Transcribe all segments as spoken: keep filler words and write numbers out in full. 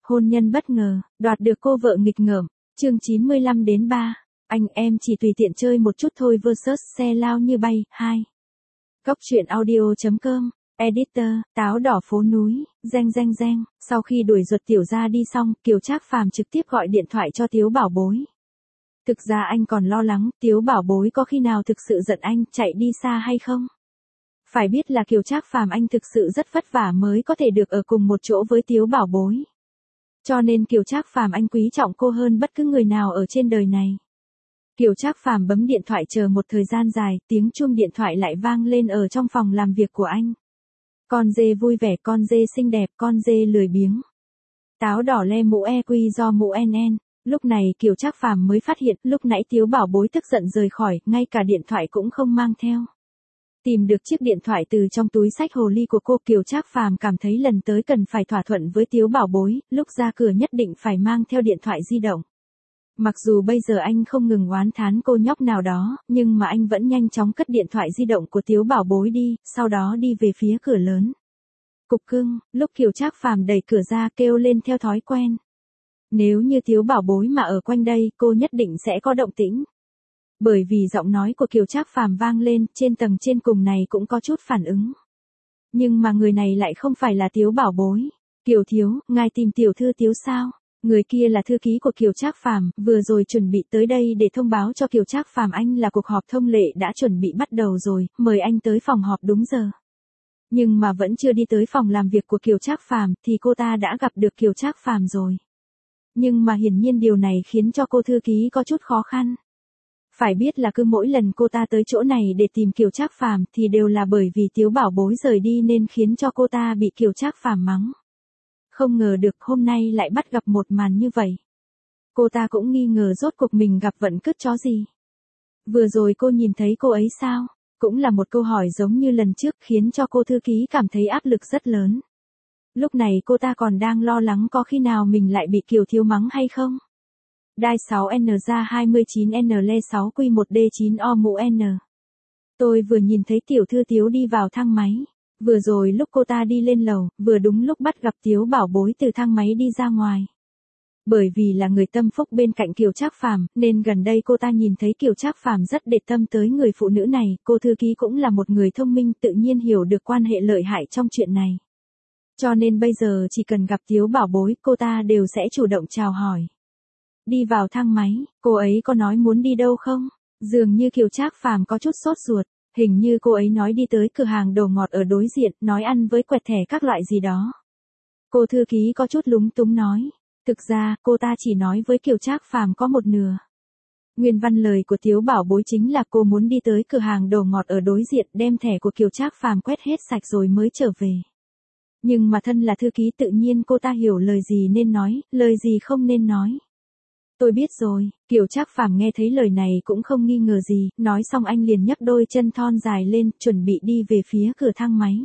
Hôn nhân bất ngờ, đoạt được cô vợ nghịch ngợm. Chương chín mươi lăm đến ba. Anh em chỉ tùy tiện chơi một chút thôi versus xe lao như bay. hai. Góc truyện audio.com. Editor, táo đỏ phố núi, reng reng reng. Sau khi đuổi ruột tiểu gia đi xong, Kiều Trác Phàm trực tiếp gọi điện thoại cho Tiếu Bảo Bối. Thực ra anh còn lo lắng, Tiếu Bảo Bối có khi nào thực sự giận anh, chạy đi xa hay không? Phải biết là Kiều Trác Phàm anh thực sự rất vất vả mới có thể được ở cùng một chỗ với Tiếu Bảo Bối. Cho nên Kiều Trác Phàm anh quý trọng cô hơn bất cứ người nào ở trên đời này. Kiều Trác Phàm bấm điện thoại chờ một thời gian dài, tiếng chuông điện thoại lại vang lên ở trong phòng làm việc của anh. Con dê vui vẻ, con dê xinh đẹp, con dê lười biếng. Táo đỏ le mũ e quy do mũ en en. Lúc này Kiều Trác Phàm mới phát hiện, lúc nãy Tiếu Bảo Bối tức giận rời khỏi, ngay cả điện thoại cũng không mang theo. Tìm được chiếc điện thoại từ trong túi xách hồ ly của cô, Kiều Trác Phàm cảm thấy lần tới cần phải thỏa thuận với Tiếu Bảo Bối, lúc ra cửa nhất định phải mang theo điện thoại di động. Mặc dù bây giờ anh không ngừng oán thán cô nhóc nào đó, nhưng mà anh vẫn nhanh chóng cất điện thoại di động của Tiếu Bảo Bối đi, sau đó đi về phía cửa lớn. Cục cưng, lúc Kiều Trác Phàm đẩy cửa ra kêu lên theo thói quen. Nếu như Tiếu Bảo Bối mà ở quanh đây, cô nhất định sẽ có động tĩnh. Bởi vì giọng nói của Kiều Trác Phàm vang lên, trên tầng trên cùng này cũng có chút phản ứng. Nhưng mà người này lại không phải là Tiếu Bảo Bối. Kiều thiếu, ngài tìm tiểu thư Tiếu sao? Người kia là thư ký của Kiều Trác Phàm, vừa rồi chuẩn bị tới đây để thông báo cho Kiều Trác Phàm anh là cuộc họp thông lệ đã chuẩn bị bắt đầu rồi, mời anh tới phòng họp đúng giờ. Nhưng mà vẫn chưa đi tới phòng làm việc của Kiều Trác Phàm thì cô ta đã gặp được Kiều Trác Phàm rồi. Nhưng mà hiển nhiên điều này khiến cho cô thư ký có chút khó khăn. Phải biết là cứ mỗi lần cô ta tới chỗ này để tìm Kiều Trác Phàm thì đều là bởi vì Tiếu Bảo Bối rời đi nên khiến cho cô ta bị Kiều Trác Phàm mắng. Không ngờ được hôm nay lại bắt gặp một màn như vậy. Cô ta cũng nghi ngờ rốt cuộc mình gặp vận cứt chó gì. Vừa rồi cô nhìn thấy cô ấy sao? Cũng là một câu hỏi giống như lần trước khiến cho cô thư ký cảm thấy áp lực rất lớn. Lúc này cô ta còn đang lo lắng có khi nào mình lại bị Kiều thiếu mắng hay không? Đai sáu N ra hai mươi chín N le sáu Q một D chín O mũ N. Tôi vừa nhìn thấy tiểu thư Tiếu đi vào thang máy. Vừa rồi lúc cô ta đi lên lầu, vừa đúng lúc bắt gặp Tiếu Bảo Bối từ thang máy đi ra ngoài. Bởi vì là người tâm phúc bên cạnh Kiều Trác Phàm, nên gần đây cô ta nhìn thấy Kiều Trác Phàm rất để tâm tới người phụ nữ này, cô thư ký cũng là một người thông minh tự nhiên hiểu được quan hệ lợi hại trong chuyện này. Cho nên bây giờ chỉ cần gặp Tiếu Bảo Bối, cô ta đều sẽ chủ động chào hỏi. Đi vào thang máy, cô ấy có nói muốn đi đâu không? Dường như Kiều Trác Phàm có chút sốt ruột. Hình như cô ấy nói đi tới cửa hàng đồ ngọt ở đối diện, nói ăn với quẹt thẻ các loại gì đó. Cô thư ký có chút lúng túng nói. Thực ra, cô ta chỉ nói với Kiều Trác Phàm có một nửa. Nguyên văn lời của Tiếu Bảo Bối chính là cô muốn đi tới cửa hàng đồ ngọt ở đối diện, đem thẻ của Kiều Trác Phàm quét hết sạch rồi mới trở về. Nhưng mà thân là thư ký tự nhiên cô ta hiểu lời gì nên nói, lời gì không nên nói. Tôi biết rồi, Kiều Trác Phàm nghe thấy lời này cũng không nghi ngờ gì, nói xong anh liền nhấc đôi chân thon dài lên, chuẩn bị đi về phía cửa thang máy.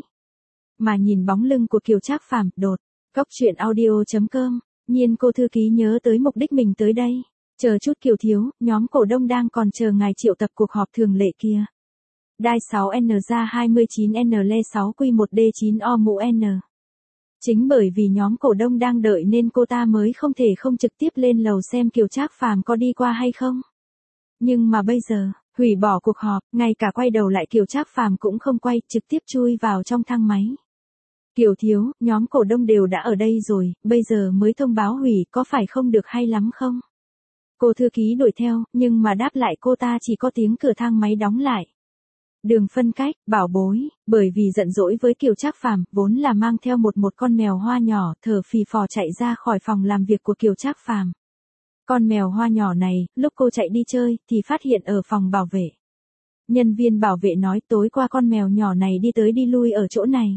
Mà nhìn bóng lưng của Kiều Trác Phàm, đột, góc truyện audio.com, nhiên cô thư ký nhớ tới mục đích mình tới đây. Chờ chút Kiều thiếu, nhóm cổ đông đang còn chờ ngài triệu tập cuộc họp thường lệ kia. Đai sáu N ra hai mươi chín N le sáu Q một D chín O mũ N. Chính bởi vì nhóm cổ đông đang đợi nên cô ta mới không thể không trực tiếp lên lầu xem Kiều Trác Phàm có đi qua hay không. Nhưng mà bây giờ, hủy bỏ cuộc họp, ngay cả quay đầu lại Kiều Trác Phàm cũng không quay, trực tiếp chui vào trong thang máy. Kiều thiếu, nhóm cổ đông đều đã ở đây rồi, bây giờ mới thông báo hủy, có phải không được hay lắm không? Cô thư ký đuổi theo, nhưng mà đáp lại cô ta chỉ có tiếng cửa thang máy đóng lại. Đường phân cách, Bảo Bối, bởi vì giận dỗi với Kiều Trác Phàm, vốn là mang theo một một con mèo hoa nhỏ, thở phì phò chạy ra khỏi phòng làm việc của Kiều Trác Phàm. Con mèo hoa nhỏ này, lúc cô chạy đi chơi, thì phát hiện ở phòng bảo vệ. Nhân viên bảo vệ nói tối qua con mèo nhỏ này đi tới đi lui ở chỗ này.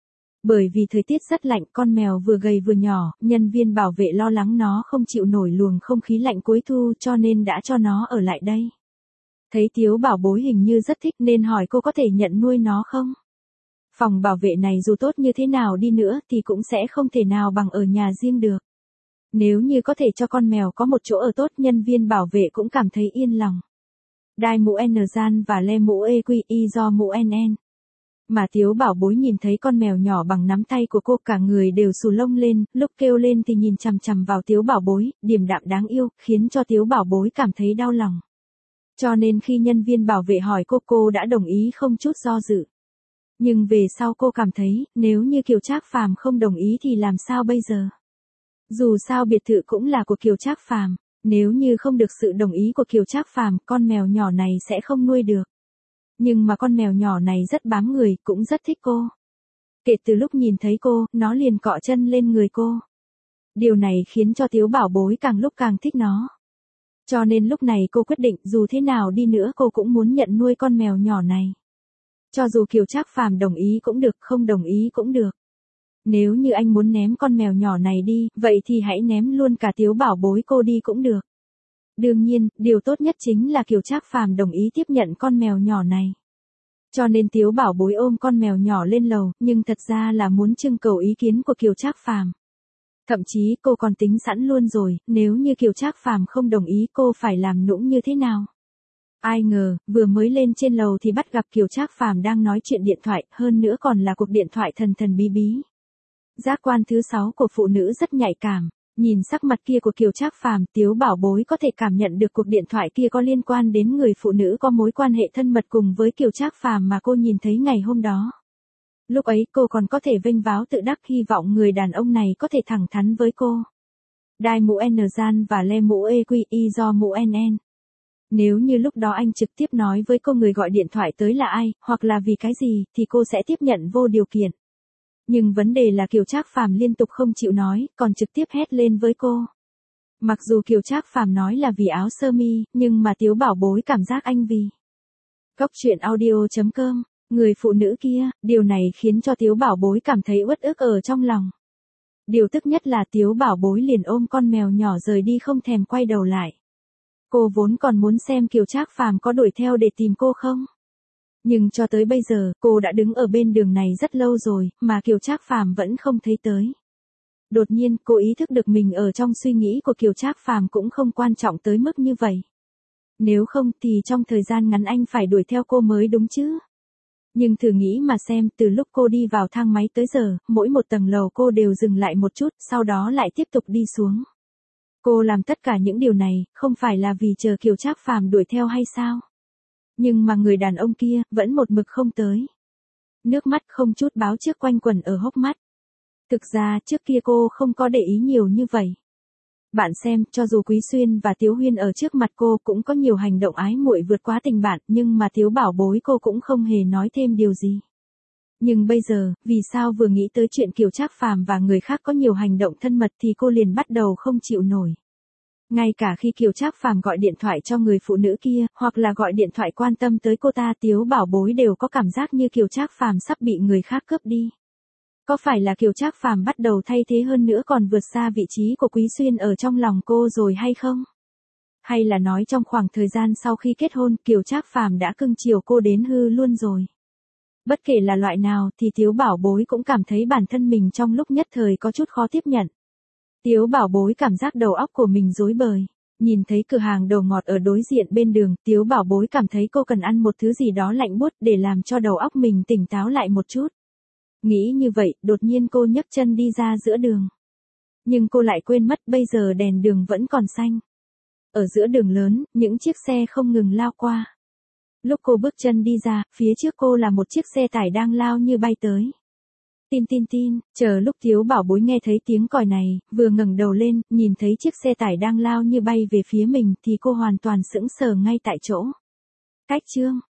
Bởi vì thời tiết rất lạnh, con mèo vừa gầy vừa nhỏ, nhân viên bảo vệ lo lắng nó không chịu nổi luồng không khí lạnh cuối thu cho nên đã cho nó ở lại đây. Thấy Tiếu Bảo Bối hình như rất thích nên hỏi cô có thể nhận nuôi nó không? Phòng bảo vệ này dù tốt như thế nào đi nữa thì cũng sẽ không thể nào bằng ở nhà riêng được. Nếu như có thể cho con mèo có một chỗ ở tốt, nhân viên bảo vệ cũng cảm thấy yên lòng. Đai mũ N gian và le mũ E Q I do mũ N N. Mà Tiếu Bảo Bối nhìn thấy con mèo nhỏ bằng nắm tay của cô cả người đều xù lông lên, lúc kêu lên thì nhìn chằm chằm vào Tiếu Bảo Bối, điềm đạm đáng yêu, khiến cho Tiếu Bảo Bối cảm thấy đau lòng. Cho nên khi nhân viên bảo vệ hỏi cô cô đã đồng ý không chút do dự. Nhưng về sau cô cảm thấy, nếu như Kiều Trác Phàm không đồng ý thì làm sao bây giờ? Dù sao biệt thự cũng là của Kiều Trác Phàm, nếu như không được sự đồng ý của Kiều Trác Phàm, con mèo nhỏ này sẽ không nuôi được. Nhưng mà con mèo nhỏ này rất bám người, cũng rất thích cô. Kể từ lúc nhìn thấy cô, nó liền cọ chân lên người cô. Điều này khiến cho Tiếu Bảo Bối càng lúc càng thích nó. Cho nên lúc này cô quyết định dù thế nào đi nữa cô cũng muốn nhận nuôi con mèo nhỏ này. Cho dù Kiều Trác Phàm đồng ý cũng được, không đồng ý cũng được. Nếu như anh muốn ném con mèo nhỏ này đi, vậy thì hãy ném luôn cả Tiếu Bảo Bối cô đi cũng được. Đương nhiên, điều tốt nhất chính là Kiều Trác Phàm đồng ý tiếp nhận con mèo nhỏ này. Cho nên Tiếu Bảo Bối ôm con mèo nhỏ lên lầu, nhưng thật ra là muốn trưng cầu ý kiến của Kiều Trác Phàm. Thậm chí cô còn tính sẵn luôn rồi, nếu như Kiều Trác Phàm không đồng ý cô phải làm nũng như thế nào. Ai ngờ, vừa mới lên trên lầu thì bắt gặp Kiều Trác Phàm đang nói chuyện điện thoại, hơn nữa còn là cuộc điện thoại thần thần bí bí. Giác quan thứ sáu của phụ nữ rất nhạy cảm, nhìn sắc mặt kia của Kiều Trác Phàm, Tiếu Bảo Bối có thể cảm nhận được cuộc điện thoại kia có liên quan đến người phụ nữ có mối quan hệ thân mật cùng với Kiều Trác Phàm mà cô nhìn thấy ngày hôm đó. Lúc ấy cô còn có thể vênh váo tự đắc hy vọng người đàn ông này có thể thẳng thắn với cô. Đai mũ N gian và le mũ E Q I do mũ N N. Nếu như lúc đó anh trực tiếp nói với cô người gọi điện thoại tới là ai, hoặc là vì cái gì, thì cô sẽ tiếp nhận vô điều kiện. Nhưng vấn đề là Kiều Trác Phàm liên tục không chịu nói, còn trực tiếp hét lên với cô. Mặc dù Kiều Trác Phàm nói là vì áo sơ mi, nhưng mà Tiếu Bảo Bối cảm giác anh vì. Cốc truyện audio chấm com, người phụ nữ kia, điều này khiến cho Tiếu Bảo Bối cảm thấy uất ức ở trong lòng. Điều tức nhất là Tiếu Bảo Bối liền ôm con mèo nhỏ rời đi không thèm quay đầu lại. Cô vốn còn muốn xem Kiều Trác Phàm có đuổi theo để tìm cô không. Nhưng cho tới bây giờ, cô đã đứng ở bên đường này rất lâu rồi, mà Kiều Trác Phàm vẫn không thấy tới. Đột nhiên, cô ý thức được mình ở trong suy nghĩ của Kiều Trác Phàm cũng không quan trọng tới mức như vậy. Nếu không thì trong thời gian ngắn anh phải đuổi theo cô mới đúng chứ. Nhưng thử nghĩ mà xem, từ lúc cô đi vào thang máy tới giờ, mỗi một tầng lầu cô đều dừng lại một chút, sau đó lại tiếp tục đi xuống. Cô làm tất cả những điều này, không phải là vì chờ Kiều Trác Phàm đuổi theo hay sao? Nhưng mà người đàn ông kia, vẫn một mực không tới. Nước mắt không chút báo trước quanh quẩn ở hốc mắt. Thực ra, trước kia cô không có để ý nhiều như vậy. Bạn xem, cho dù Quý Xuyên và Tiếu Huyên ở trước mặt cô cũng có nhiều hành động ái muội vượt quá tình bạn, nhưng mà Tiếu Bảo Bối cô cũng không hề nói thêm điều gì. Nhưng bây giờ, vì sao vừa nghĩ tới chuyện Kiều Trác Phàm và người khác có nhiều hành động thân mật thì cô liền bắt đầu không chịu nổi. Ngay cả khi Kiều Trác Phàm gọi điện thoại cho người phụ nữ kia, hoặc là gọi điện thoại quan tâm tới cô ta, Tiếu Bảo Bối đều có cảm giác như Kiều Trác Phàm sắp bị người khác cướp đi. Có phải là Kiều Trác Phàm bắt đầu thay thế hơn nữa còn vượt xa vị trí của Quý Xuyên ở trong lòng cô rồi hay không? Hay là nói trong khoảng thời gian sau khi kết hôn, Kiều Trác Phàm đã cưng chiều cô đến hư luôn rồi? Bất kể là loại nào thì Tiếu Bảo Bối cũng cảm thấy bản thân mình trong lúc nhất thời có chút khó tiếp nhận. Tiếu Bảo Bối cảm giác đầu óc của mình rối bời. Nhìn thấy cửa hàng đồ ngọt ở đối diện bên đường, Tiếu Bảo Bối cảm thấy cô cần ăn một thứ gì đó lạnh buốt để làm cho đầu óc mình tỉnh táo lại một chút. Nghĩ như vậy, đột nhiên cô nhấc chân đi ra giữa đường. Nhưng cô lại quên mất bây giờ đèn đường vẫn còn xanh. Ở giữa đường lớn, những chiếc xe không ngừng lao qua. Lúc cô bước chân đi ra, phía trước cô là một chiếc xe tải đang lao như bay tới. Tin tin tin, chờ lúc Tiếu Bảo Bối nghe thấy tiếng còi này, vừa ngẩng đầu lên, nhìn thấy chiếc xe tải đang lao như bay về phía mình thì cô hoàn toàn sững sờ ngay tại chỗ. Cách chương